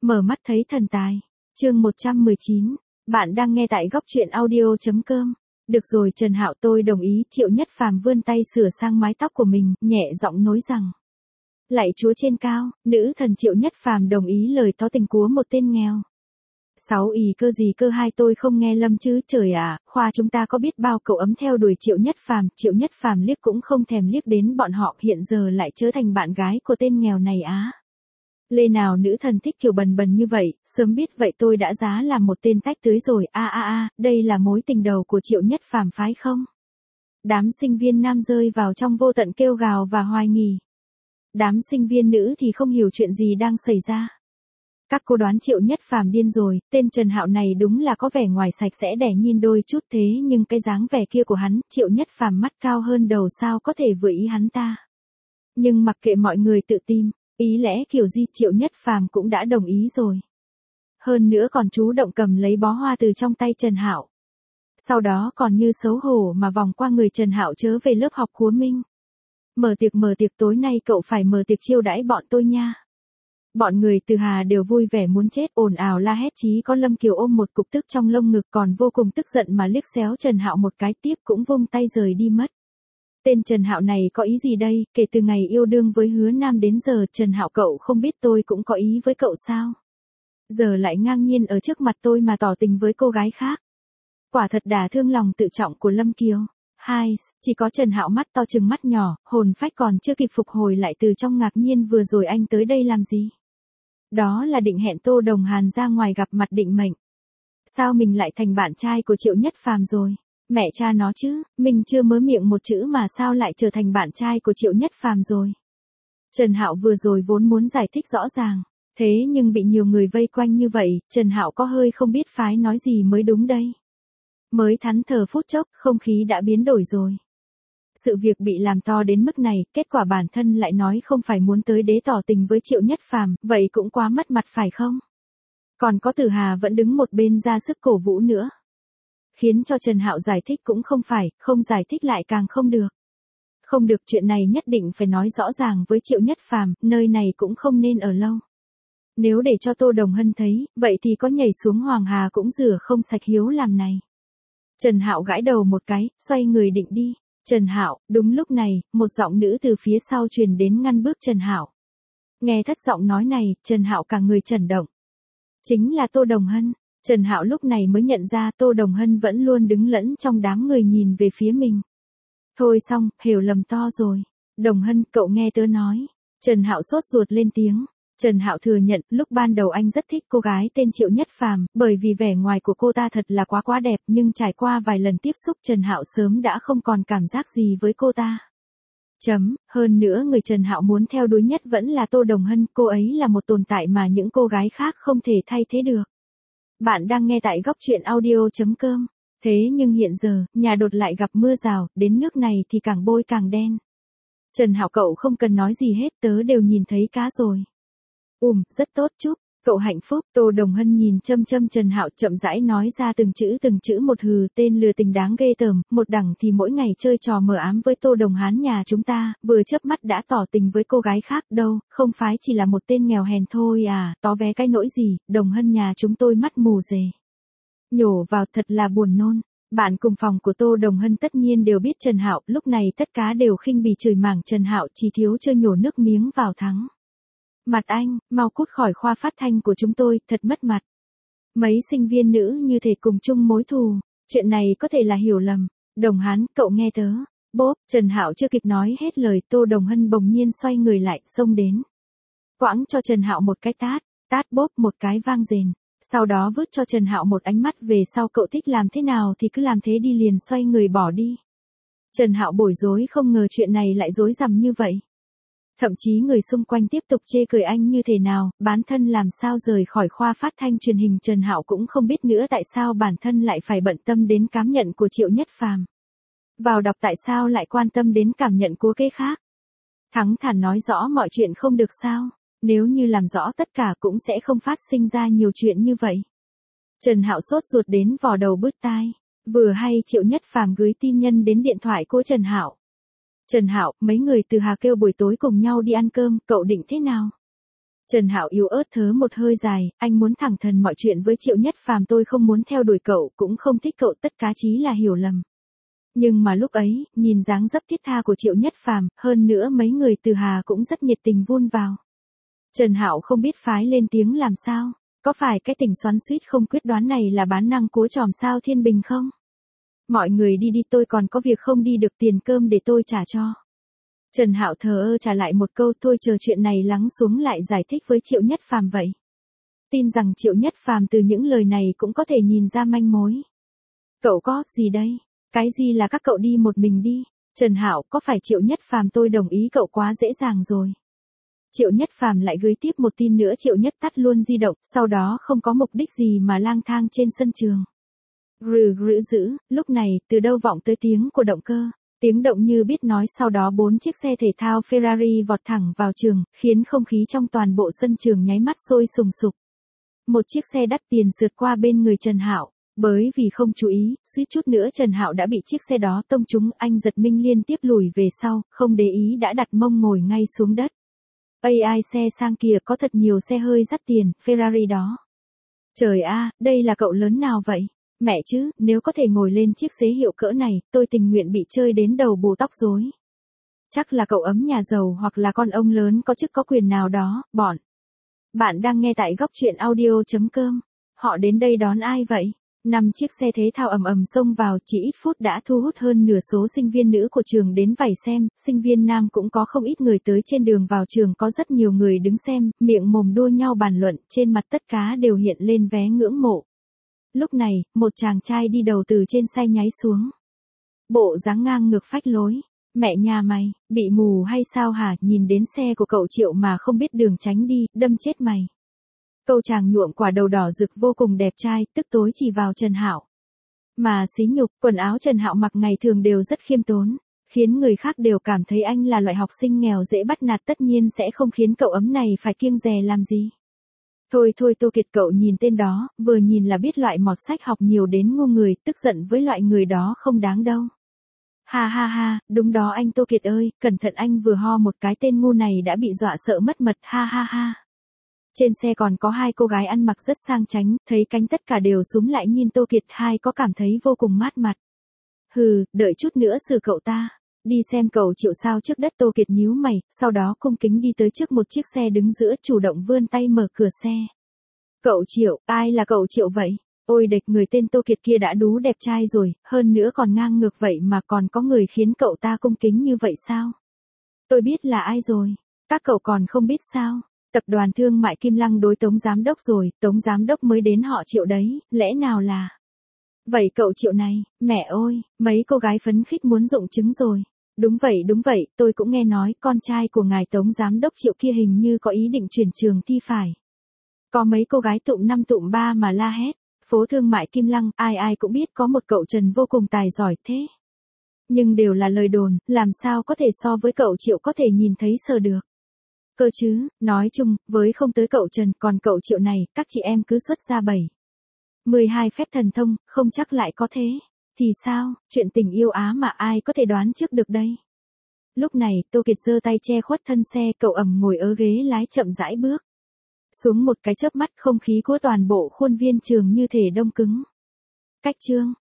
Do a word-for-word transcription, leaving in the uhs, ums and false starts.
Mở mắt thấy thần tài. Chương một trăm mười chín. Bạn đang nghe tại góc truyện audio chấm com. Được rồi Trần Hạo, tôi đồng ý. Triệu Nhất Phàm vươn tay sửa sang mái tóc của mình, nhẹ giọng nói rằng: Lạy Chúa trên cao, nữ thần Triệu Nhất Phàm đồng ý lời tỏ tình của một tên nghèo. Sáu ì cơ gì cơ hai, tôi không nghe lầm chứ, trời ạ, khoa chúng ta có biết bao cậu ấm theo đuổi Triệu Nhất Phàm. Triệu Nhất Phàm liếc cũng không thèm liếc đến bọn họ, hiện giờ lại trở thành bạn gái của tên nghèo này á. Lê nào nữ thần thích kiểu bần bần như vậy, sớm biết vậy tôi đã giá làm một tên tách tưới rồi. A a a, đây là mối tình đầu của Triệu Nhất Phàm phái không? Đám sinh viên nam rơi vào trong vô tận kêu gào và hoài nghi. Đám sinh viên nữ thì không hiểu chuyện gì đang xảy ra. Các cô đoán Triệu Nhất Phàm điên rồi, tên Trần Hạo này đúng là có vẻ ngoài sạch sẽ đẻ nhìn đôi chút, thế nhưng cái dáng vẻ kia của hắn, Triệu Nhất Phàm mắt cao hơn đầu sao có thể vừa ý hắn ta. Nhưng mặc kệ mọi người tự tìm, ý lẽ kiểu gì Triệu Nhất Phàm cũng đã đồng ý rồi. Hơn nữa còn chủ động cầm lấy bó hoa từ trong tay Trần Hạo. Sau đó còn như xấu hổ mà vòng qua người Trần Hạo chớ về lớp học của mình. Mở tiệc mở tiệc, tối nay cậu phải mở tiệc chiêu đãi bọn tôi nha. Bọn người Từ Hà đều vui vẻ muốn chết, ồn ào la hét, chí có Lâm Kiều ôm một cục tức trong lông ngực còn vô cùng tức giận mà liếc xéo Trần Hạo một cái, tiếp cũng vung tay rời đi mất. Tên Trần Hạo này có ý gì đây, kể từ ngày yêu đương với Hứa Nam đến giờ Trần Hạo cậu không biết tôi cũng có ý với cậu sao? Giờ lại ngang nhiên ở trước mặt tôi mà tỏ tình với cô gái khác. Quả thật đả thương lòng tự trọng của Lâm Kiều. Hai, chỉ có Trần Hạo mắt to trừng mắt nhỏ, hồn phách còn chưa kịp phục hồi lại từ trong ngạc nhiên vừa rồi anh tới đây làm gì? Đó là định hẹn Tô Đồng Hàn ra ngoài gặp mặt định mệnh. Sao mình lại thành bạn trai của Triệu Nhất Phàm rồi? Mẹ cha nó chứ, mình chưa mới miệng một chữ mà sao lại trở thành bạn trai của Triệu Nhất Phàm rồi? Trần Hạo vừa rồi vốn muốn giải thích rõ ràng, thế nhưng bị nhiều người vây quanh như vậy, Trần Hạo có hơi không biết phái nói gì mới đúng đây. Mới thẫn thờ phút chốc, không khí đã biến đổi rồi. Sự việc bị làm to đến mức này, kết quả bản thân lại nói không phải muốn tới đế tỏ tình với Triệu Nhất Phàm, vậy cũng quá mất mặt phải không? Còn có Từ Hà vẫn đứng một bên ra sức cổ vũ nữa. Khiến cho Trần Hạo giải thích cũng không phải, không giải thích lại càng không được. Không được, chuyện này nhất định phải nói rõ ràng với Triệu Nhất Phàm, nơi này cũng không nên ở lâu. Nếu để cho Tô Đồng Hân thấy, vậy thì có nhảy xuống Hoàng Hà cũng rửa không sạch hiếu làm này. Trần Hạo gãi đầu một cái, xoay người định đi. Trần Hạo, đúng lúc này, một giọng nữ từ phía sau truyền đến ngăn bước Trần Hạo. Nghe thất giọng nói này, Trần Hạo cả người chấn động. Chính là Tô Đồng Hân. Trần Hạo lúc này mới nhận ra Tô Đồng Hân vẫn luôn đứng lẫn trong đám người nhìn về phía mình. Thôi xong, hiểu lầm to rồi. Đồng Hân, cậu nghe tớ nói. Trần Hạo sốt ruột lên tiếng. Trần Hạo thừa nhận, lúc ban đầu anh rất thích cô gái tên Triệu Nhất Phàm, bởi vì vẻ ngoài của cô ta thật là quá quá đẹp, nhưng trải qua vài lần tiếp xúc Trần Hạo sớm đã không còn cảm giác gì với cô ta. Chấm, hơn nữa người Trần Hạo muốn theo đuổi nhất vẫn là Tô Đồng Hân, cô ấy là một tồn tại mà những cô gái khác không thể thay thế được. Bạn đang nghe tại góc truyện audio chấm com. Thế nhưng hiện giờ, nhà đột lại gặp mưa rào, đến nước này thì càng bôi càng đen. Trần Hạo cậu không cần nói gì hết, tớ đều nhìn thấy cá rồi. Ùm, rất tốt chúc, cậu hạnh phúc. Tô Đồng Hân nhìn châm châm Trần Hạo chậm rãi nói ra từng chữ từng chữ một, hừ, tên lừa tình đáng ghê tởm, một đằng thì mỗi ngày chơi trò mờ ám với Tô Đồng Hán nhà chúng ta, vừa chớp mắt đã tỏ tình với cô gái khác, đâu, không phải chỉ là một tên nghèo hèn thôi à, tó vé cái nỗi gì, Đồng Hân nhà chúng tôi mắt mù dề. Nhổ vào thật là buồn nôn. Bạn cùng phòng của Tô Đồng Hân tất nhiên đều biết Trần Hạo, lúc này tất cả đều khinh bỉ chửi mảng Trần Hạo, chỉ thiếu chơi nhổ nước miếng vào thắng. Mặt anh, mau cút khỏi khoa phát thanh của chúng tôi, thật mất mặt. Mấy sinh viên nữ như thể cùng chung mối thù, chuyện này có thể là hiểu lầm. Đồng Hán, cậu nghe tớ. Bốp, Trần Hạo chưa kịp nói hết lời, Tô Đồng Hân bỗng nhiên xoay người lại, xông đến. Quãng cho Trần Hạo một cái tát, tát bốp một cái vang rền. Sau đó vứt cho Trần Hạo một ánh mắt, về sau cậu thích làm thế nào thì cứ làm thế đi, liền xoay người bỏ đi. Trần Hạo bối rối, không ngờ chuyện này lại rối rắm như vậy. Thậm chí người xung quanh tiếp tục chê cười anh như thế nào, bản thân làm sao rời khỏi khoa phát thanh truyền hình. Trần Hạo cũng không biết nữa tại sao bản thân lại phải bận tâm đến cảm nhận của Triệu Nhất Phàm. Vào đọc tại sao lại quan tâm đến cảm nhận của cái khác. Thắng thản nói rõ mọi chuyện không được sao, nếu như làm rõ tất cả cũng sẽ không phát sinh ra nhiều chuyện như vậy. Trần Hạo sốt ruột đến vò đầu bứt tai, vừa hay Triệu Nhất Phàm gửi tin nhân đến điện thoại của Trần Hạo. Trần Hạo, mấy người Từ Hà kêu buổi tối cùng nhau đi ăn cơm, cậu định thế nào? Trần Hạo yếu ớt thớ một hơi dài, anh muốn thẳng thắn mọi chuyện với Triệu Nhất Phàm, tôi không muốn theo đuổi cậu, cũng không thích cậu, tất cả chỉ là hiểu lầm. Nhưng mà lúc ấy, nhìn dáng dấp thiết tha của Triệu Nhất Phàm, hơn nữa mấy người từ Hà cũng rất nhiệt tình vun vào. Trần Hạo không biết phái lên tiếng làm sao, có phải cái tình xoắn xuýt không quyết đoán này là bán năng cúa tròm sao Thiên Bình không? Mọi người đi đi, tôi còn có việc không đi được, tiền cơm để tôi trả cho. Trần Hạo thờ ơ trả lại một câu, thôi chờ chuyện này lắng xuống lại giải thích với Triệu Nhất Phàm vậy. Tin rằng Triệu Nhất Phàm từ những lời này cũng có thể nhìn ra manh mối. Cậu có gì đây? Cái gì là các cậu đi một mình đi? Trần Hạo, có phải Triệu Nhất Phàm, tôi đồng ý cậu quá dễ dàng rồi. Triệu Nhất Phàm lại gửi tiếp một tin nữa, Triệu Nhất tắt luôn di động, sau đó không có mục đích gì mà lang thang trên sân trường. Rừ rữ dữ, lúc này, từ đâu vọng tới tiếng của động cơ. Tiếng động như biết nói, sau đó bốn chiếc xe thể thao Ferrari vọt thẳng vào trường, khiến không khí trong toàn bộ sân trường nháy mắt sôi sùng sục. Một chiếc xe đắt tiền sượt qua bên người Trần Hạo, bởi vì không chú ý, suýt chút nữa Trần Hạo đã bị chiếc xe đó tông trúng, anh giật mình liên tiếp lùi về sau, không để ý đã đặt mông ngồi ngay xuống đất. a i xe sang kìa, có thật nhiều xe hơi đắt tiền, Ferrari đó. Trời a, đây là cậu lớn nào vậy? Mẹ chứ, nếu có thể ngồi lên chiếc xế hiệu cỡ này, tôi tình nguyện bị chơi đến đầu bù tóc rối. Chắc là cậu ấm nhà giàu hoặc là con ông lớn có chức có quyền nào đó, bọn. Bạn đang nghe tại góc truyện audio chấm com. Họ đến đây đón ai vậy? Năm chiếc xe thể thao ầm ầm xông vào, chỉ ít phút đã thu hút hơn nửa số sinh viên nữ của trường đến vây xem, sinh viên nam cũng có không ít người tới. Trên đường vào trường có rất nhiều người đứng xem, miệng mồm đua nhau bàn luận, trên mặt tất cả đều hiện lên vẻ ngưỡng mộ. Lúc này, một chàng trai đi đầu từ trên xe nháy xuống. Bộ dáng ngang ngược phách lối. Mẹ nhà mày, bị mù hay sao hả, nhìn đến xe của cậu Triệu mà không biết đường tránh đi, đâm chết mày. Câu chàng nhuộm quả đầu đỏ rực vô cùng đẹp trai, tức tối chỉ vào Trần Hạo. Mà xí nhục, quần áo Trần Hạo mặc ngày thường đều rất khiêm tốn, khiến người khác đều cảm thấy anh là loại học sinh nghèo dễ bắt nạt, tất nhiên sẽ không khiến cậu ấm này phải kiêng dè làm gì. Thôi thôi Tô Kiệt, cậu nhìn tên đó, vừa nhìn là biết loại mọt sách học nhiều đến ngu người, tức giận với loại người đó không đáng đâu. Ha ha ha, đúng đó anh Tô Kiệt ơi, cẩn thận anh vừa ho một cái tên ngu này đã bị dọa sợ mất mật, ha ha ha. Trên xe còn có hai cô gái ăn mặc rất sang chảnh, thấy cánh tất cả đều súm lại nhìn Tô Kiệt, hai có cảm thấy vô cùng mát mặt. Hừ, đợi chút nữa xử cậu ta. Đi xem cậu Triệu sao trước đất. Tô Kiệt nhíu mày, sau đó cung kính đi tới trước một chiếc xe đứng giữa, chủ động vươn tay mở cửa xe. Cậu Triệu, ai là cậu Triệu vậy? Ôi địch, người tên Tô Kiệt kia đã đú đẹp trai rồi, hơn nữa còn ngang ngược vậy mà còn có người khiến cậu ta cung kính như vậy sao? Tôi biết là ai rồi. Các cậu còn không biết sao? Tập đoàn Thương mại Kim Lăng đối Tống Giám Đốc rồi, Tống Giám Đốc mới đến họ Triệu đấy, lẽ nào là... Vậy cậu Triệu này, mẹ ơi, mấy cô gái phấn khích muốn rụng trứng rồi. Đúng vậy đúng vậy, tôi cũng nghe nói con trai của ngài Tống Giám Đốc Triệu kia hình như có ý định chuyển trường thi phải. Có mấy cô gái tụm năm tụm ba mà la hét. Phố Thương mại Kim Lăng, ai ai cũng biết có một cậu Trần vô cùng tài giỏi thế. Nhưng đều là lời đồn, làm sao có thể so với cậu Triệu có thể nhìn thấy sờ được. Cơ chứ, nói chung, với không tới cậu Trần, còn cậu Triệu này, các chị em cứ xuất ra bảy. mười hai phép thần thông, không chắc lại có thế. Thì sao, chuyện tình yêu Á mà ai có thể đoán trước được đây. Lúc này, Tô Kiệt giơ tay che khuất thân xe, cậu ẩm ngồi ở ghế lái chậm rãi bước. Xuống một cái chớp mắt, không khí của toàn bộ khuôn viên trường như thể đông cứng. Cách chương.